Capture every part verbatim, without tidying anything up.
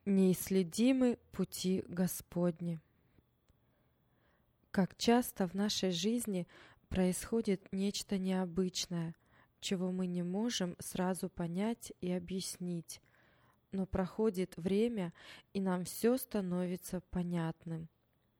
Неисследимы пути Господни. Как часто в нашей жизни происходит нечто необычное, чего мы не можем сразу понять и объяснить, но проходит время, и нам все становится понятным.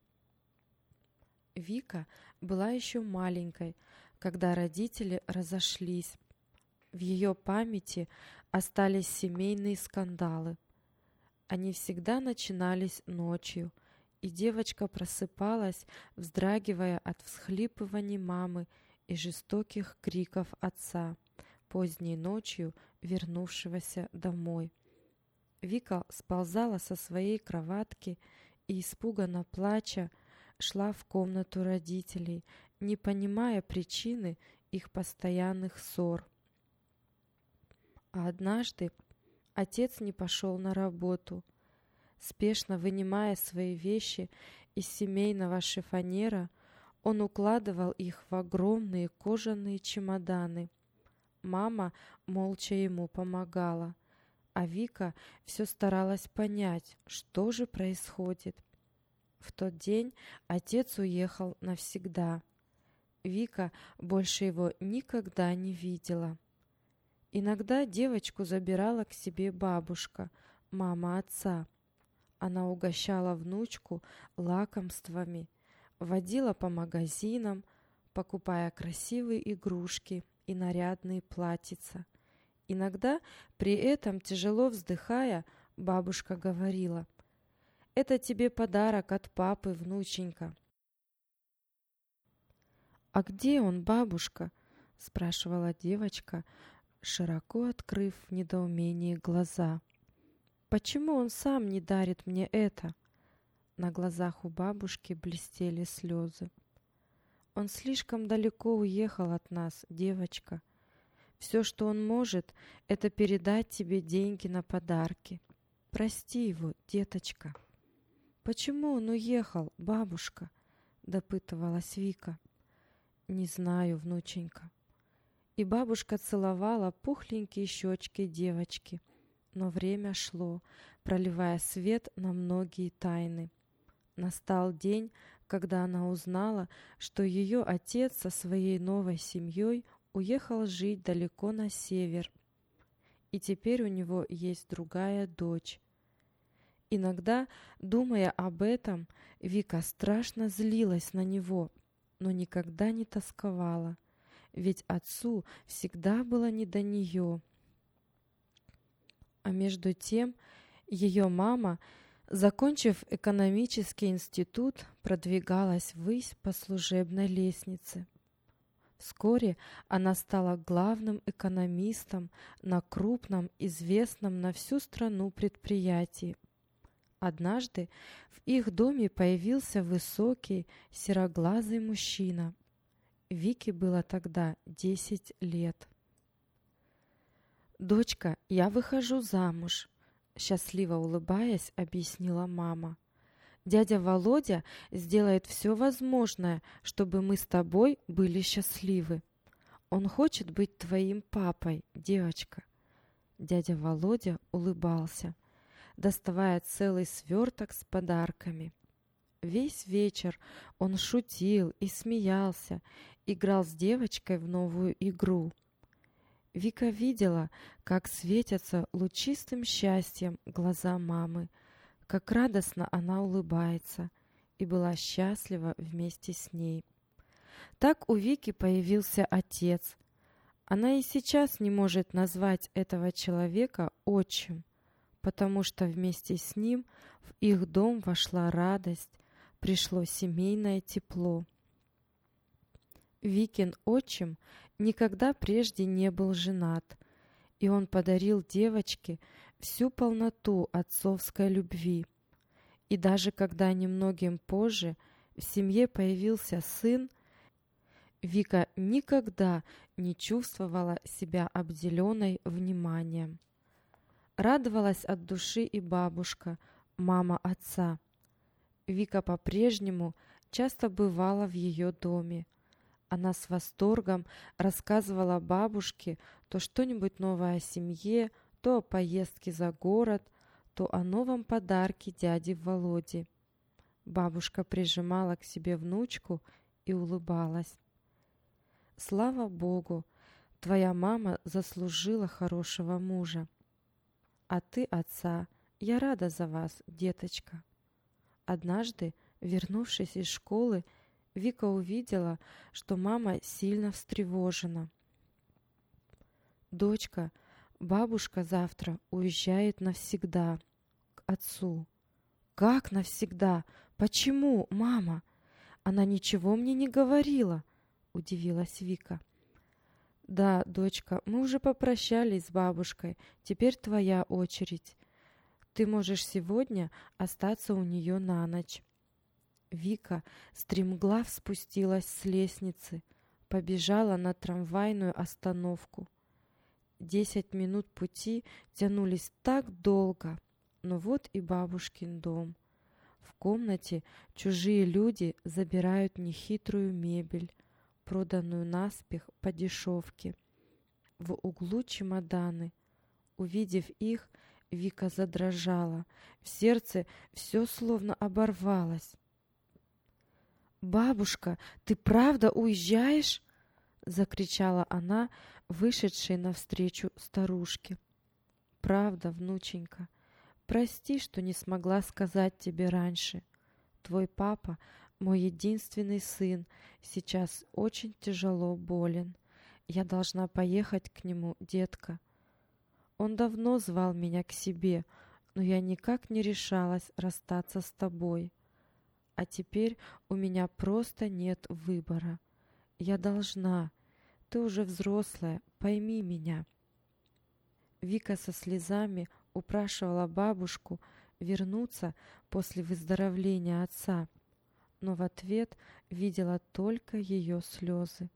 Вика была еще маленькой, когда родители разошлись. В ее памяти остались семейные скандалы. Они всегда начинались ночью, и девочка просыпалась, вздрагивая от всхлипываний мамы и жестоких криков отца, поздней ночью вернувшегося домой. Вика сползала со своей кроватки и, испуганно плача, шла в комнату родителей, не понимая причины их постоянных ссор. А однажды отец не пошел на работу. Спешно вынимая свои вещи из семейного шифоньера, он укладывал их в огромные кожаные чемоданы. Мама молча ему помогала, а Вика все старалась понять, что же происходит. В тот день отец уехал навсегда. Вика больше его никогда не видела. Иногда девочку забирала к себе бабушка, мама отца. Она угощала внучку лакомствами, водила по магазинам, покупая красивые игрушки и нарядные платьица. Иногда, при этом тяжело вздыхая, бабушка говорила: «Это тебе подарок от папы, внученька». «А где он, бабушка?» – спрашивала девочка, широко открыв в недоумении глаза. «Почему он сам не дарит мне это?» На глазах у бабушки блестели слезы. «Он слишком далеко уехал от нас, девочка. Все, что он может, это передать тебе деньги на подарки. Прости его, деточка». «Почему он уехал, бабушка?» – допытывалась Вика. «Не знаю, внученька». И бабушка целовала пухленькие щечки девочки. Но время шло, проливая свет на многие тайны. Настал день, когда она узнала, что ее отец со своей новой семьей уехал жить далеко на север. И теперь у него есть другая дочь. Иногда, думая об этом, Вика страшно злилась на него, но никогда не тосковала, ведь отцу всегда было не до нее. А между тем ее мама, закончив экономический институт, продвигалась ввысь по служебной лестнице. Вскоре она стала главным экономистом на крупном, известном на всю страну предприятии. Однажды в их доме появился высокий, сероглазый мужчина. Вике было тогда десять лет. «Дочка, я выхожу замуж», — счастливо улыбаясь, объяснила мама. «Дядя Володя сделает все возможное, чтобы мы с тобой были счастливы. Он хочет быть твоим папой, девочка». Дядя Володя улыбался, доставая целый сверток с подарками. Весь вечер он шутил и смеялся, играл с девочкой в новую игру. Вика видела, как светятся лучистым счастьем глаза мамы, как радостно она улыбается, и была счастлива вместе с ней. Так у Вики появился отец. Она и сейчас не может назвать этого человека отчим, потому что вместе с ним в их дом вошла радость, пришло семейное тепло. Викин отчим никогда прежде не был женат, и он подарил девочке всю полноту отцовской любви. И даже когда немногим позже в семье появился сын, Вика никогда не чувствовала себя обделенной вниманием. Радовалась от души и бабушка, мама отца. Вика по-прежнему часто бывала в ее доме. Она с восторгом рассказывала бабушке то что-нибудь новое о семье, то о поездке за город, то о новом подарке дяди Володи. Бабушка прижимала к себе внучку и улыбалась. «Слава Богу, твоя мама заслужила хорошего мужа. А ты отца. Я рада за вас, деточка». Однажды, вернувшись из школы, Вика увидела, что мама сильно встревожена. «Дочка, бабушка завтра уезжает навсегда к отцу». «Как навсегда? Почему, мама? Она ничего мне не говорила», — удивилась Вика. «Да, дочка, мы уже попрощались с бабушкой, теперь твоя очередь. Ты можешь сегодня остаться у нее на ночь». Вика стремглав спустилась с лестницы, побежала на трамвайную остановку. Десять минут пути тянулись так долго, но вот и бабушкин дом. В комнате чужие люди забирают нехитрую мебель, проданную наспех по дешевке. В углу чемоданы. Увидев их, Вика задрожала. В сердце все словно оборвалось. «Бабушка, ты правда уезжаешь?» — закричала она, вышедшей навстречу старушке. «Правда, внученька. Прости, что не смогла сказать тебе раньше. Твой папа, мой единственный сын, сейчас очень тяжело болен. Я должна поехать к нему, детка. Он давно звал меня к себе, но я никак не решалась расстаться с тобой. А теперь у меня просто нет выбора. Я должна. Ты уже взрослая, пойми меня». Вика со слезами упрашивала бабушку вернуться после выздоровления отца, но в ответ видела только ее слезы.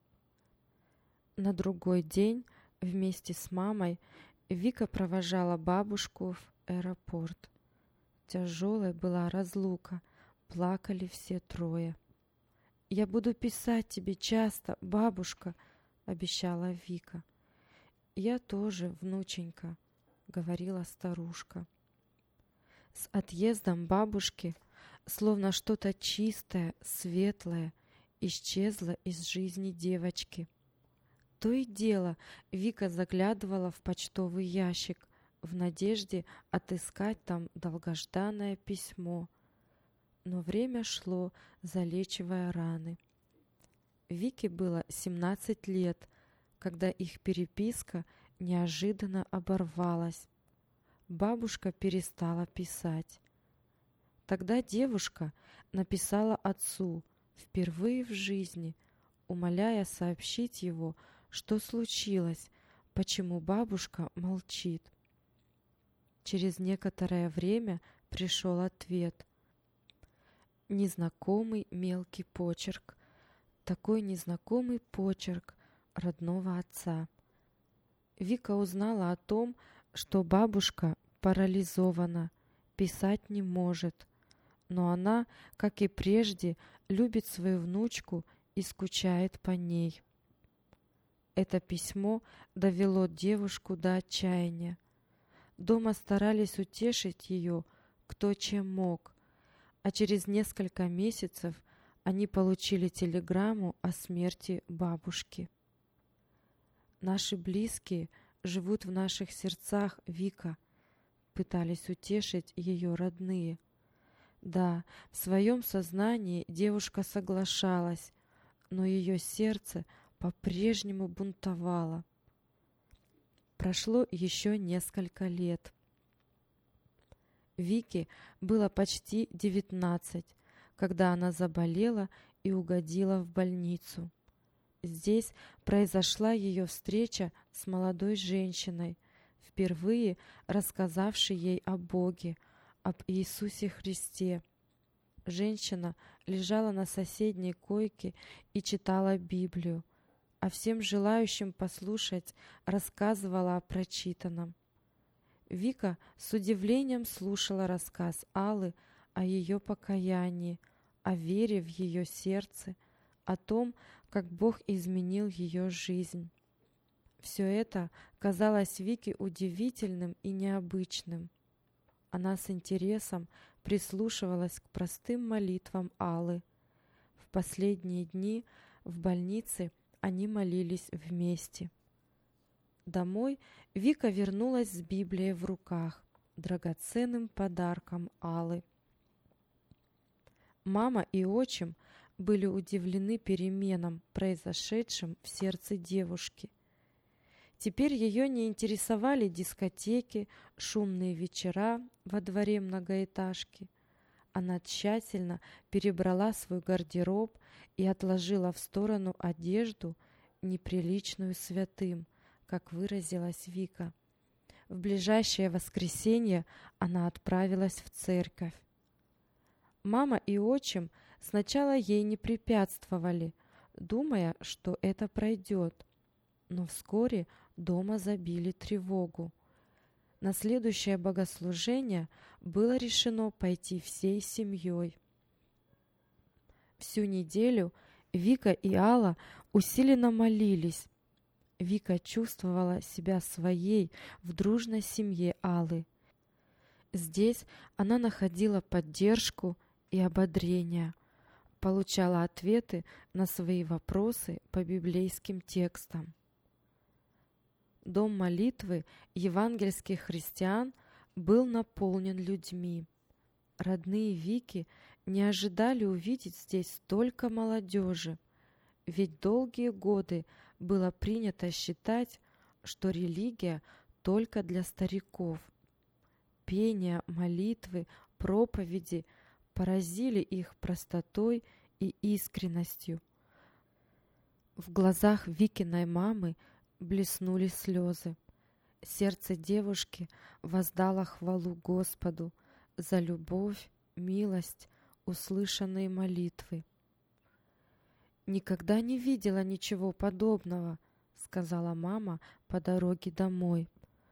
На другой день вместе с мамой Вика провожала бабушку в аэропорт. Тяжелой была разлука, плакали все трое. «Я буду писать тебе часто, бабушка», — обещала Вика. «Я тоже, внученька», — говорила старушка. С отъездом бабушки словно что-то чистое, светлое исчезло из жизни девочки. То и дело Вика заглядывала в почтовый ящик в надежде отыскать там долгожданное письмо. Но время шло, залечивая раны. Вике было семнадцать лет, когда их переписка неожиданно оборвалась. Бабушка перестала писать. Тогда девушка написала отцу впервые в жизни, умоляя сообщить его, что случилось, почему бабушка молчит. Через некоторое время пришел ответ. Незнакомый мелкий почерк, такой незнакомый почерк родного отца. Вика узнала о том, что бабушка парализована, писать не может, но она, как и прежде, любит свою внучку и скучает по ней. Это письмо довело девушку до отчаяния. Дома старались утешить ее, кто чем мог, а через несколько месяцев они получили телеграмму о смерти бабушки. «Наши близкие живут в наших сердцах, Вика», — пытались утешить ее родные. Да, в своем сознании девушка соглашалась, но ее сердце по-прежнему бунтовало. Прошло еще несколько лет. Вике было почти девятнадцать, когда она заболела и угодила в больницу. Здесь произошла ее встреча с молодой женщиной, впервые рассказавшей ей о Боге, об Иисусе Христе. Женщина лежала на соседней койке и читала Библию, а всем желающим послушать рассказывала о прочитанном. Вика с удивлением слушала рассказ Аллы о ее покаянии, о вере в ее сердце, о том, как Бог изменил ее жизнь. Все это казалось Вике удивительным и необычным. Она с интересом прислушивалась к простым молитвам Аллы. В последние дни в больнице они молились вместе. Домой Вика вернулась с Библией в руках, драгоценным подарком Аллы. Мама и отчим были удивлены переменам, произошедшим в сердце девушки. Теперь ее не интересовали дискотеки, шумные вечера во дворе многоэтажки. Она тщательно перебрала свой гардероб и отложила в сторону одежду, неприличную святым, как выразилась Вика. В ближайшее воскресенье она отправилась в церковь. Мама и отчим сначала ей не препятствовали, думая, что это пройдет, но вскоре дома забили тревогу. На следующее богослужение было решено пойти всей семьей. Всю неделю Вика и Алла усиленно молились. Вика чувствовала себя своей в дружной семье Аллы. Здесь она находила поддержку и ободрение, получала ответы на свои вопросы по библейским текстам. Дом молитвы евангельских христиан был наполнен людьми. Родные Вики не ожидали увидеть здесь столько молодежи, ведь долгие годы было принято считать, что религия только для стариков. Пение, молитвы, проповеди поразили их простотой и искренностью. В глазах Викиной мамы блеснули слезы. Сердце девушки воздало хвалу Господу за любовь, милость, услышанные молитвы. «Никогда не видела ничего подобного», — сказала мама по дороге домой.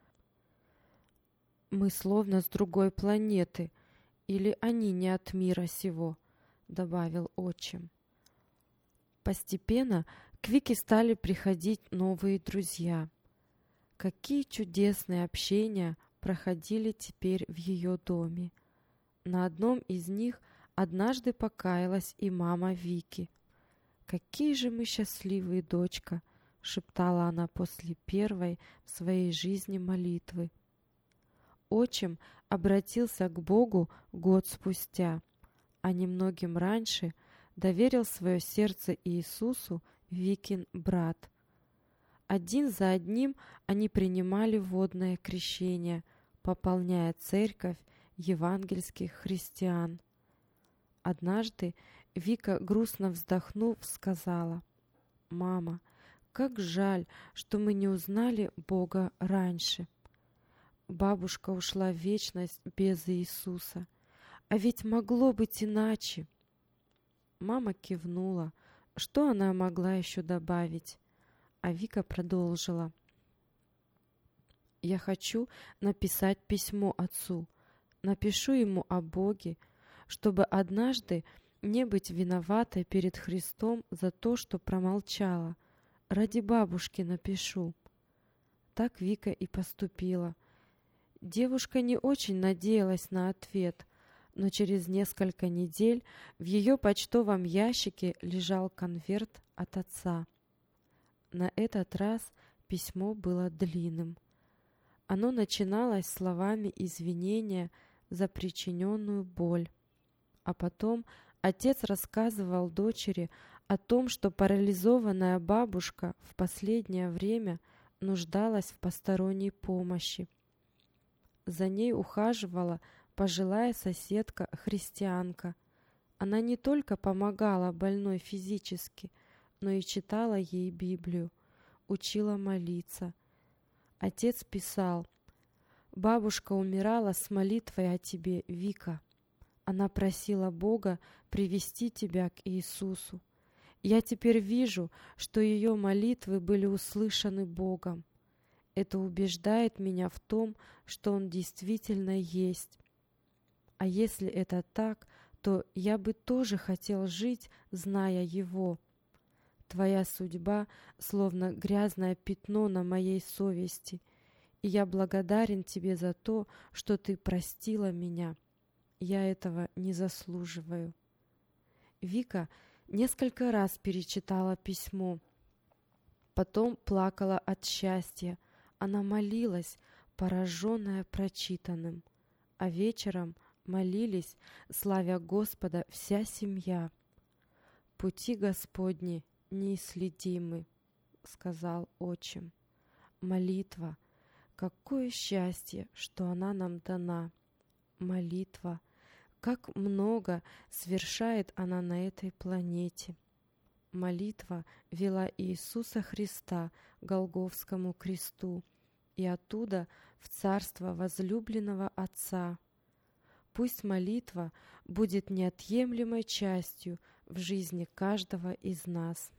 «Мы словно с другой планеты, или они не от мира сего», — добавил отчим. Постепенно к Вике стали приходить новые друзья. Какие чудесные общения проходили теперь в ее доме. На одном из них однажды покаялась и мама Вики. «Какие же мы счастливые, дочка!» — шептала она после первой в своей жизни молитвы. Отчим обратился к Богу год спустя, а немногим раньше доверил свое сердце Иисусу Викин брат. Один за одним они принимали водное крещение, пополняя церковь евангельских христиан. Однажды Вика, грустно вздохнув, сказала: «Мама, как жаль, что мы не узнали Бога раньше. Бабушка ушла в вечность без Иисуса, а ведь могло быть иначе». Мама кивнула. Что она могла еще добавить? А Вика продолжила: «Я хочу написать письмо отцу. Напишу ему о Боге, чтобы однажды не быть виноватой перед Христом за то, что промолчала. Ради бабушки напишу». Так Вика и поступила. Девушка не очень надеялась на ответ, но через несколько недель в ее почтовом ящике лежал конверт от отца. На этот раз письмо было длинным. Оно начиналось словами извинения за причиненную боль. А потом отец рассказывал дочери о том, что парализованная бабушка в последнее время нуждалась в посторонней помощи. За ней ухаживала пожилая соседка-христианка. Она не только помогала больной физически, но и читала ей Библию, учила молиться. Отец писал: «Бабушка умирала с молитвой о тебе, Вика. Она просила Бога привести тебя к Иисусу. Я теперь вижу, что ее молитвы были услышаны Богом. Это убеждает меня в том, что Он действительно есть. А если это так, то я бы тоже хотел жить, зная Его. Твоя судьба словно грязное пятно на моей совести, И я благодарен Тебе за то, что Ты простила меня. Я этого не заслуживаю. Вика несколько раз перечитала письмо. Потом плакала от счастья. Она молилась, пораженная прочитанным. А вечером молились, славя Господа, вся семья. «Пути Господни неисследимы», — сказал отчим. Молитва. Какое счастье, что она нам дана. Молитва. Как много совершает она на этой планете. Молитва вела Иисуса Христа к Голгофскому кресту и оттуда в царство возлюбленного Отца. Пусть молитва будет неотъемлемой частью в жизни каждого из нас.